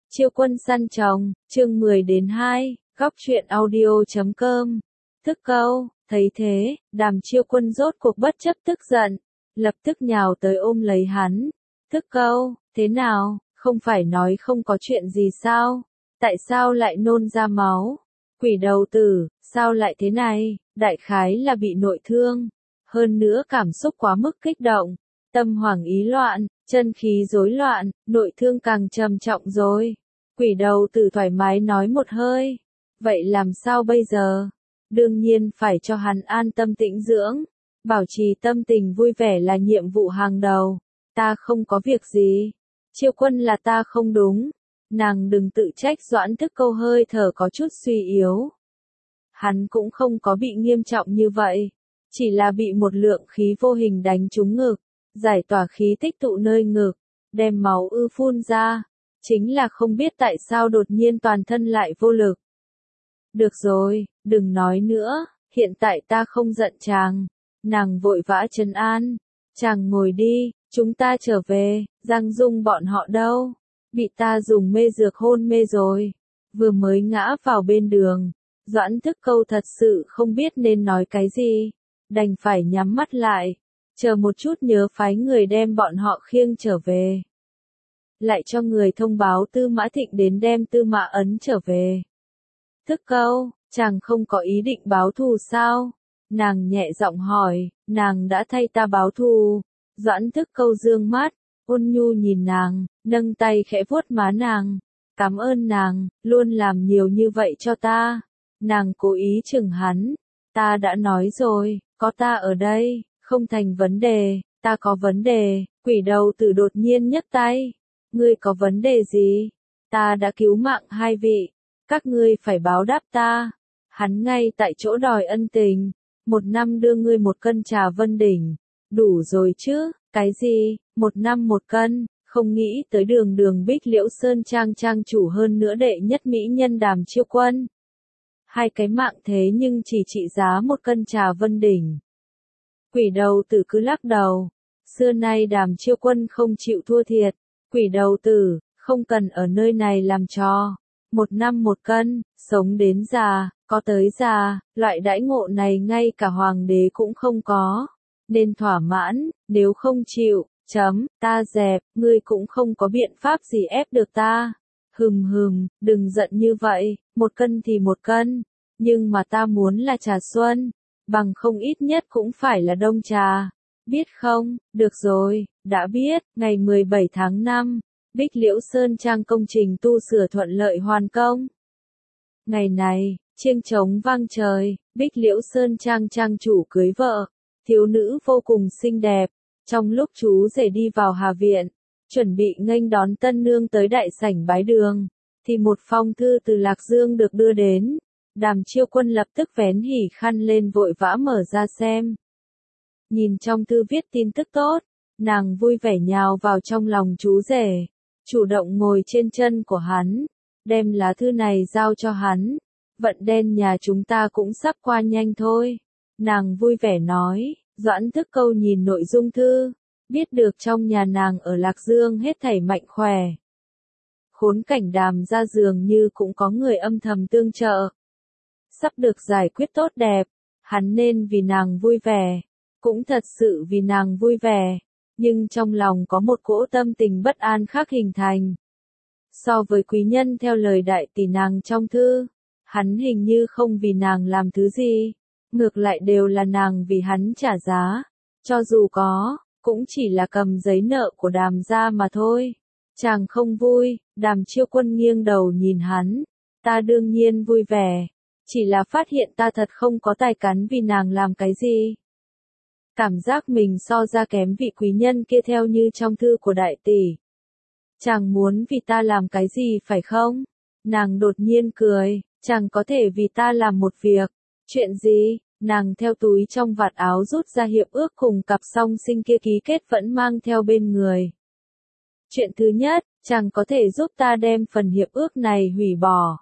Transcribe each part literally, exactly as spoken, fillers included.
Chiêu quân săn chồng, chương mười đến hai, góc truyện audio chấm com. Thức câu, thấy thế, Đàm Chiêu Quân rốt cuộc bất chấp tức giận, lập tức nhào tới ôm lấy hắn. Thức câu, thế nào, không phải nói không có chuyện gì sao? Tại sao lại nôn ra máu? Quỷ đầu tử, sao lại thế này? Đại khái là bị nội thương. Hơn nữa cảm xúc quá mức kích động, tâm hoảng ý loạn, chân khí rối loạn, nội thương càng trầm trọng rồi. Quỷ đầu tử thoải mái nói một hơi. Vậy làm sao bây giờ? Đương nhiên phải cho hắn an tâm tĩnh dưỡng. Bảo trì tâm tình vui vẻ là nhiệm vụ hàng đầu. Ta không có việc gì. Chiêu Quân là ta không đúng. Nàng đừng tự trách. Doãn Thức Câu hơi thở có chút suy yếu. Hắn cũng không có bị nghiêm trọng như vậy. Chỉ là bị một lượng khí vô hình đánh trúng ngực. Giải tỏa khí tích tụ nơi ngực. Đem máu ư phun ra. Chính là không biết tại sao đột nhiên toàn thân lại vô lực. Được rồi, đừng nói nữa, hiện tại ta không giận chàng. Nàng vội vã trấn an. Chàng ngồi đi, chúng ta trở về. Giang Dung bọn họ đâu? Bị ta dùng mê dược hôn mê rồi. Vừa mới ngã vào bên đường. Doãn Thức Câu thật sự không biết nên nói cái gì. Đành phải nhắm mắt lại. Chờ một chút nhớ phái người đem bọn họ khiêng trở về. Lại cho người thông báo Tư Mã Thịnh đến đem Tư Mã Ấn trở về. Thức Câu, chàng không có ý định báo thù sao? Nàng nhẹ giọng hỏi, nàng đã thay ta báo thù. Doãn Thức Câu dương mắt, ôn nhu nhìn nàng, nâng tay khẽ vuốt má nàng. Cảm ơn nàng, luôn làm nhiều như vậy cho ta. Nàng cố ý chừng hắn. Ta đã nói rồi, có ta ở đây, không thành vấn đề, ta có vấn đề. Quỷ đầu tử đột nhiên nhấc tay. Ngươi có vấn đề gì? Ta đã cứu mạng hai vị. Các ngươi phải báo đáp ta. Hắn ngay tại chỗ đòi ân tình. Một năm đưa ngươi một cân trà Vân Đỉnh. Đủ rồi chứ? Cái gì? Một năm một cân? Không nghĩ tới đường đường Bích Liễu Sơn Trang trang chủ hơn nữa đệ nhất mỹ nhân Đàm Chiêu Quân. Hai cái mạng thế nhưng chỉ trị giá một cân trà Vân Đỉnh. Quỷ đầu tử cứ lắc đầu. Xưa nay Đàm Chiêu Quân không chịu thua thiệt. Quỷ đầu tử, không cần ở nơi này làm trò. Một năm một cân, sống đến già, có tới già, loại đãi ngộ này ngay cả hoàng đế cũng không có. Nên thỏa mãn, nếu không chịu, chấm, ta dẹp, ngươi cũng không có biện pháp gì ép được ta. Hừm hừm, đừng giận như vậy, một cân thì một cân. Nhưng mà ta muốn là trà xuân, bằng không ít nhất cũng phải là đông trà. Biết không? Được rồi, đã biết, ngày mười bảy tháng năm, Bích Liễu Sơn Trang công trình tu sửa thuận lợi hoàn công. Ngày này, chiêng trống vang trời, Bích Liễu Sơn Trang trang chủ cưới vợ, thiếu nữ vô cùng xinh đẹp. Trong lúc chú rể đi vào Hà Viện, chuẩn bị nghênh đón tân nương tới đại sảnh bái đường, thì một phong thư từ Lạc Dương được đưa đến. Đàm Chiêu Quân lập tức vén hỉ khăn lên vội vã mở ra xem. Nhìn trong thư viết tin tức tốt, nàng vui vẻ nhào vào trong lòng chú rể, chủ động ngồi trên chân của hắn, đem lá thư này giao cho hắn. Vận đen nhà chúng ta cũng sắp qua nhanh thôi. Nàng vui vẻ nói. Doãn Thức Câu nhìn nội dung thư, biết được trong nhà nàng ở Lạc Dương hết thảy mạnh khỏe. Khốn cảnh Đàm ra dường như cũng có người âm thầm tương trợ. Sắp được giải quyết tốt đẹp, hắn nên vì nàng vui vẻ. Cũng thật sự vì nàng vui vẻ, nhưng trong lòng có một cỗ tâm tình bất an khác hình thành. So với quý nhân theo lời đại tỷ nàng trong thư, hắn hình như không vì nàng làm thứ gì, ngược lại đều là nàng vì hắn trả giá, cho dù có, cũng chỉ là cầm giấy nợ của Đàm gia mà thôi. Chàng không vui, Đàm Chiêu Quân nghiêng đầu nhìn hắn, ta đương nhiên vui vẻ, chỉ là phát hiện ta thật không có tài cán vì nàng làm cái gì. Cảm giác mình so ra kém vị quý nhân kia theo như trong thư của đại tỷ. Chàng muốn vì ta làm cái gì phải không? Nàng đột nhiên cười, chàng có thể vì ta làm một việc. Chuyện gì? Nàng theo túi trong vạt áo rút ra hiệp ước cùng cặp song sinh kia ký kết vẫn mang theo bên người. Chuyện thứ nhất, chàng có thể giúp ta đem phần hiệp ước này hủy bỏ.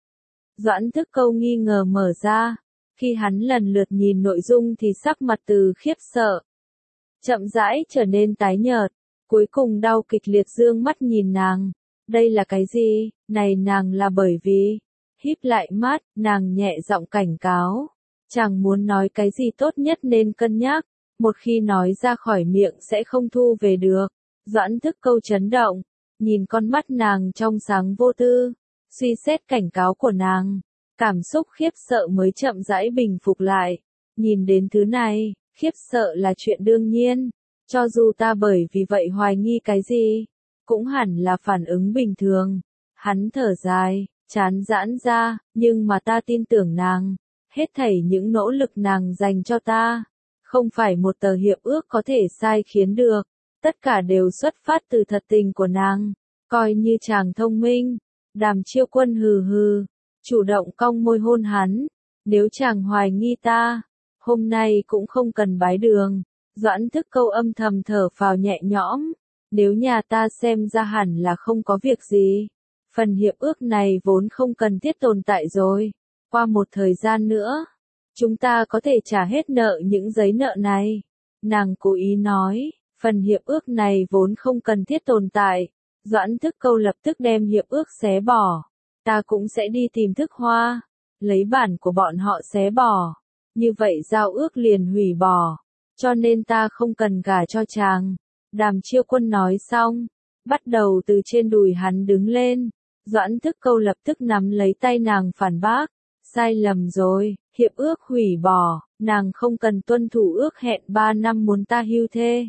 Doãn Thức Câu nghi ngờ mở ra. Khi hắn lần lượt nhìn nội dung thì sắc mặt từ khiếp sợ, chậm rãi trở nên tái nhợt, cuối cùng đau kịch liệt dương mắt nhìn nàng. Đây là cái gì? Này nàng là bởi vì, híp lại mắt, nàng nhẹ giọng cảnh cáo. Chàng muốn nói cái gì tốt nhất nên cân nhắc, một khi nói ra khỏi miệng sẽ không thu về được. Doãn Thức Câu chấn động, nhìn con mắt nàng trong sáng vô tư, suy xét cảnh cáo của nàng, cảm xúc khiếp sợ mới chậm rãi bình phục lại. Nhìn đến thứ này, khiếp sợ là chuyện đương nhiên, cho dù ta bởi vì vậy hoài nghi cái gì, cũng hẳn là phản ứng bình thường. Hắn thở dài, chán giãn ra, nhưng mà ta tin tưởng nàng, hết thảy những nỗ lực nàng dành cho ta, không phải một tờ hiệp ước có thể sai khiến được, tất cả đều xuất phát từ thật tình của nàng, coi như chàng thông minh. Đàm Chiêu Quân hừ hừ, chủ động cong môi hôn hắn, nếu chàng hoài nghi ta, hôm nay cũng không cần bái đường. Doãn Thức Câu âm thầm thở phào nhẹ nhõm, nếu nhà ta xem ra hẳn là không có việc gì, phần hiệp ước này vốn không cần thiết tồn tại rồi, qua một thời gian nữa, chúng ta có thể trả hết nợ những giấy nợ này. Nàng cố ý nói, phần hiệp ước này vốn không cần thiết tồn tại. Doãn Thức Câu lập tức đem hiệp ước xé bỏ, ta cũng sẽ đi tìm Thức Hoa, lấy bản của bọn họ xé bỏ, như vậy giao ước liền hủy bỏ, cho nên ta không cần gả cho chàng. Đàm Chiêu Quân nói xong, bắt đầu từ trên đùi hắn đứng lên. Doãn Thức Câu lập tức nắm lấy tay nàng phản bác, sai lầm rồi, hiệp ước hủy bỏ, nàng không cần tuân thủ ước hẹn ba năm muốn ta hưu thê.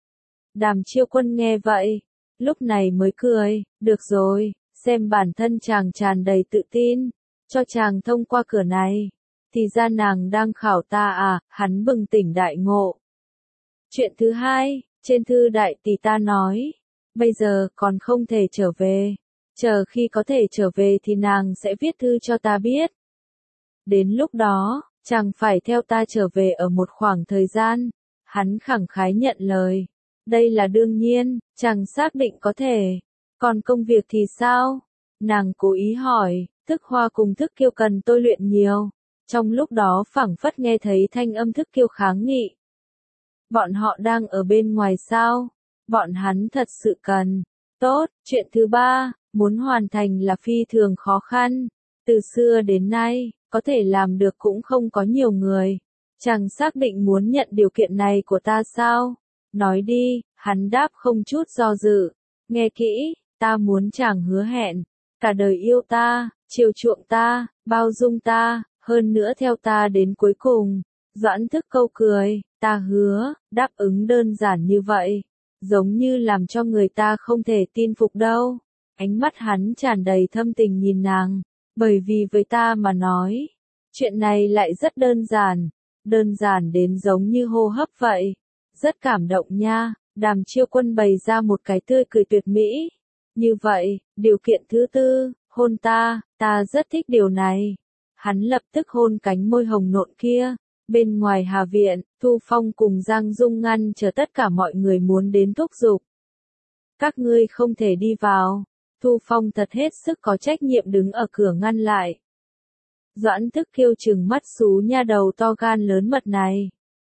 Đàm Chiêu Quân nghe vậy, lúc này mới cười, được rồi, xem bản thân chàng tràn đầy tự tin, cho chàng thông qua cửa này, thì ra nàng đang khảo ta à, hắn bừng tỉnh đại ngộ. Chuyện thứ hai, trên thư đại tỷ ta nói, bây giờ còn không thể trở về, chờ khi có thể trở về thì nàng sẽ viết thư cho ta biết. Đến lúc đó, chàng phải theo ta trở về ở một khoảng thời gian. Hắn khẳng khái nhận lời. Đây là đương nhiên, chàng xác định có thể. Còn công việc thì sao? Nàng cố ý hỏi, Thức Hoa cùng Thức Kiêu cần tôi luyện nhiều. Trong lúc đó phảng phất nghe thấy thanh âm Thức Kiêu kháng nghị. Bọn họ đang ở bên ngoài sao? Bọn hắn thật sự cần. Tốt, chuyện thứ ba, muốn hoàn thành là phi thường khó khăn. Từ xưa đến nay, có thể làm được cũng không có nhiều người. Chàng xác định muốn nhận điều kiện này của ta sao? Nói đi, hắn đáp không chút do dự. Nghe kỹ, ta muốn chàng hứa hẹn, cả đời yêu ta, chiều chuộng ta, bao dung ta, hơn nữa theo ta đến cuối cùng. Doãn Thức Câu cười, ta hứa, đáp ứng đơn giản như vậy, giống như làm cho người ta không thể tin phục đâu. Ánh mắt hắn tràn đầy thâm tình nhìn nàng, bởi vì với ta mà nói, chuyện này lại rất đơn giản, đơn giản đến giống như hô hấp vậy. Rất cảm động nha. Đàm Chiêu Quân bày ra một cái tươi cười tuyệt mỹ. Như vậy, điều kiện thứ tư, hôn ta, ta rất thích điều này. Hắn lập tức hôn cánh môi hồng nộn kia. Bên ngoài Hà Viện, Thu Phong cùng Giang Dung ngăn chờ tất cả mọi người muốn đến thúc giục. Các ngươi không thể đi vào. Thu Phong thật hết sức có trách nhiệm đứng ở cửa ngăn lại. Doãn Thức Kiêu trừng mắt xú nha đầu to gan lớn mật này.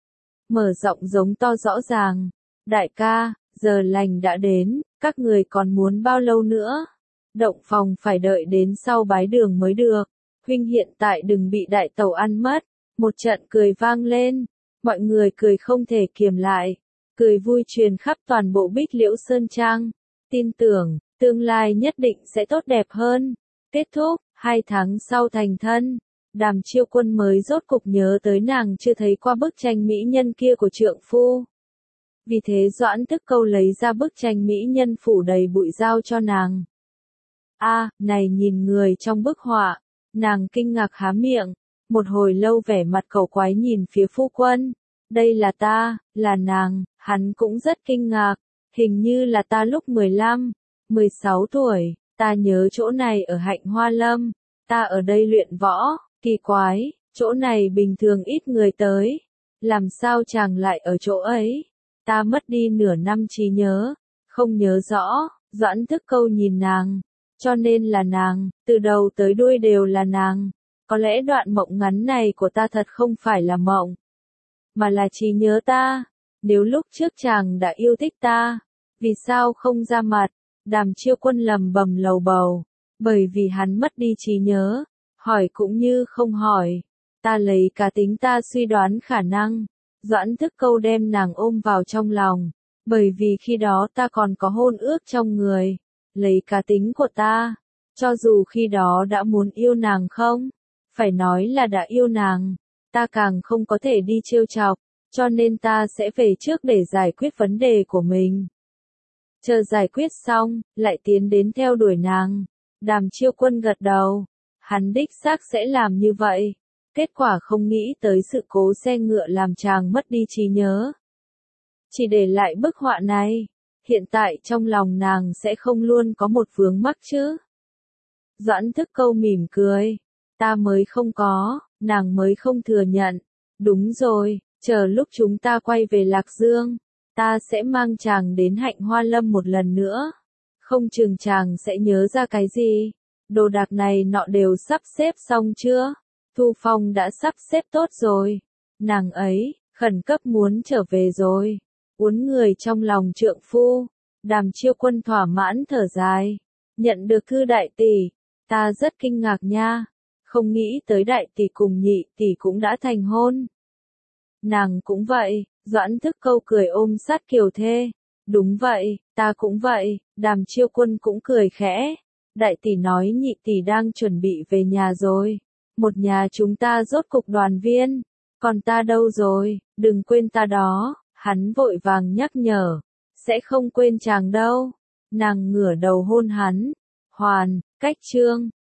Mở rộng giống to rõ ràng. Đại ca, giờ lành đã đến, các người còn muốn bao lâu nữa? Động phòng phải đợi đến sau bái đường mới được. Huynh hiện tại đừng bị đại tẩu ăn mất. Một trận cười vang lên. Mọi người cười không thể kiềm lại. Cười vui truyền khắp toàn bộ Bích Liễu Sơn Trang. Tin tưởng, tương lai nhất định sẽ tốt đẹp hơn. Kết thúc, hai tháng sau thành thân. Đàm Chiêu Quân mới rốt cục nhớ tới nàng chưa thấy qua bức tranh mỹ nhân kia của trượng phu. Vì thế Doãn Thức Câu lấy ra bức tranh mỹ nhân phủ đầy bụi giao cho nàng. A, à, này nhìn người trong bức họa. Nàng kinh ngạc há miệng, một hồi lâu vẻ mặt cầu quái nhìn phía phu quân. Đây là ta, là nàng, hắn cũng rất kinh ngạc. Hình như là ta lúc mười lăm, mười sáu tuổi, ta nhớ chỗ này ở Hạnh Hoa Lâm. Ta ở đây luyện võ. Kỳ quái, chỗ này bình thường ít người tới. Làm sao chàng lại ở chỗ ấy? Ta mất đi nửa năm trí nhớ, không nhớ rõ. Doãn Thức Câu nhìn nàng, cho nên là nàng, từ đầu tới đuôi đều là nàng. Có lẽ đoạn mộng ngắn này của ta thật không phải là mộng, mà là trí nhớ ta. Nếu lúc trước chàng đã yêu thích ta, vì sao không ra mặt? Đàm Chiêu Quân lầm bầm lầu bầu, bởi vì hắn mất đi trí nhớ, hỏi cũng như không hỏi. Ta lấy cá tính ta suy đoán khả năng, Doãn Thức Câu đem nàng ôm vào trong lòng, bởi vì khi đó ta còn có hôn ước trong người, lấy cá tính của ta, cho dù khi đó đã muốn yêu nàng không, phải nói là đã yêu nàng, ta càng không có thể đi trêu chọc, cho nên ta sẽ về trước để giải quyết vấn đề của mình. Chờ giải quyết xong, lại tiến đến theo đuổi nàng. Đàm Chiêu Quân gật đầu, hắn đích xác sẽ làm như vậy. Kết quả không nghĩ tới sự cố xe ngựa làm chàng mất đi trí nhớ. Chỉ để lại bức họa này, hiện tại trong lòng nàng sẽ không luôn có một vướng mắc chứ. Doãn Thức Câu mỉm cười, ta mới không có, nàng mới không thừa nhận. Đúng rồi, chờ lúc chúng ta quay về Lạc Dương, ta sẽ mang chàng đến Hạnh Hoa Lâm một lần nữa. Không chừng chàng sẽ nhớ ra cái gì. Đồ đạc này nọ đều sắp xếp xong chưa? Thu Phong đã sắp xếp tốt rồi. Nàng ấy, khẩn cấp muốn trở về rồi. Uốn người trong lòng trượng phu. Đàm Chiêu Quân thỏa mãn thở dài. Nhận được thư đại tỷ, ta rất kinh ngạc nha. Không nghĩ tới đại tỷ cùng nhị tỷ cũng đã thành hôn. Nàng cũng vậy, Doãn Thức Câu cười ôm sát Kiều Thê. Đúng vậy, ta cũng vậy, Đàm Chiêu Quân cũng cười khẽ. Đại tỷ nói nhị tỷ đang chuẩn bị về nhà rồi. Một nhà chúng ta rốt cục đoàn viên. Còn ta đâu rồi, đừng quên ta đó. Hắn vội vàng nhắc nhở. Sẽ không quên chàng đâu. Nàng ngửa đầu hôn hắn. Hoàn, cách chương.